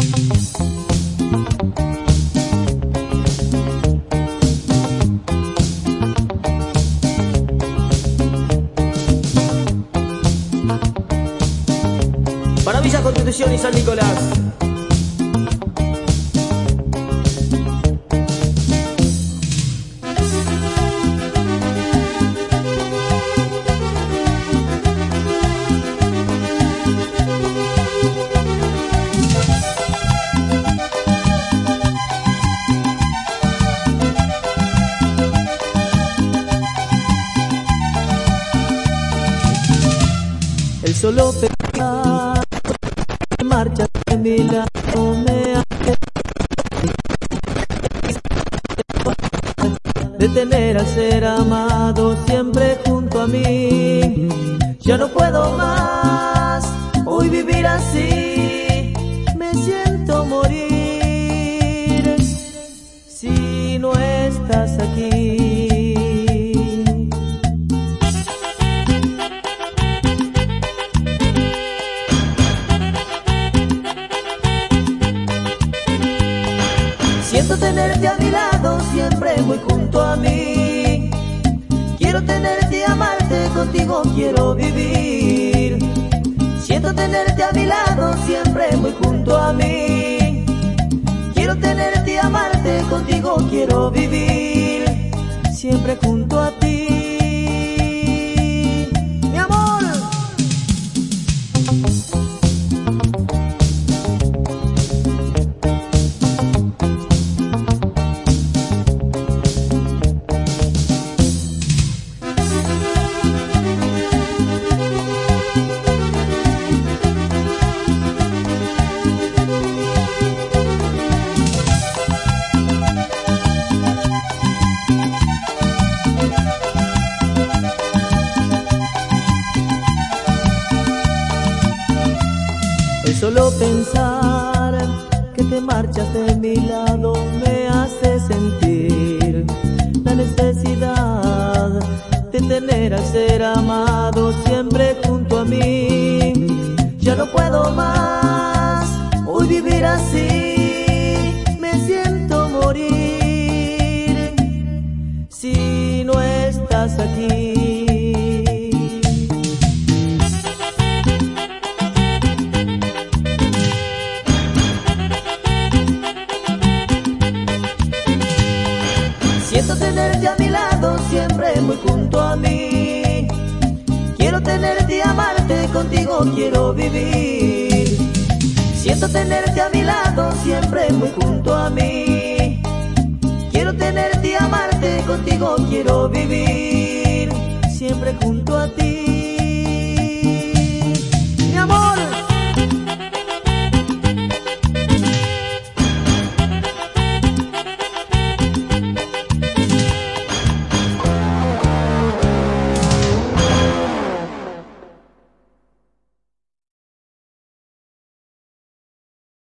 Para Villa Constitución y San Nicolás. El solo pensar marcha de mi lado me hace detener al ser amado siempre junto a mí. Ya no puedo más hoy vivir así, me siento morir si no estás aquí. Siento tenerte a mi lado, siempre muy junto a mí. Quiero tenerte y amarte, contigo quiero vivir. Siento tenerte a mi lado, siempre muy junto a mí. Quiero tenerte y amarte, contigo quiero vivir. Siempre junto a ti, mi amor. Solo pensar que te marchas de mi lado me hace sentir la necesidad de tener al ser amado siempre junto a mí. Ya no puedo más hoy vivir así, me siento morir si no estás aquí. Siento tenerte a mi lado, siempre muy junto a mí. Quiero tenerte y amarte, contigo quiero vivir. Siento tenerte a mi lado, siempre muy junto a mí. Quiero tenerte y amarte, contigo quiero vivir. Siempre junto a ti.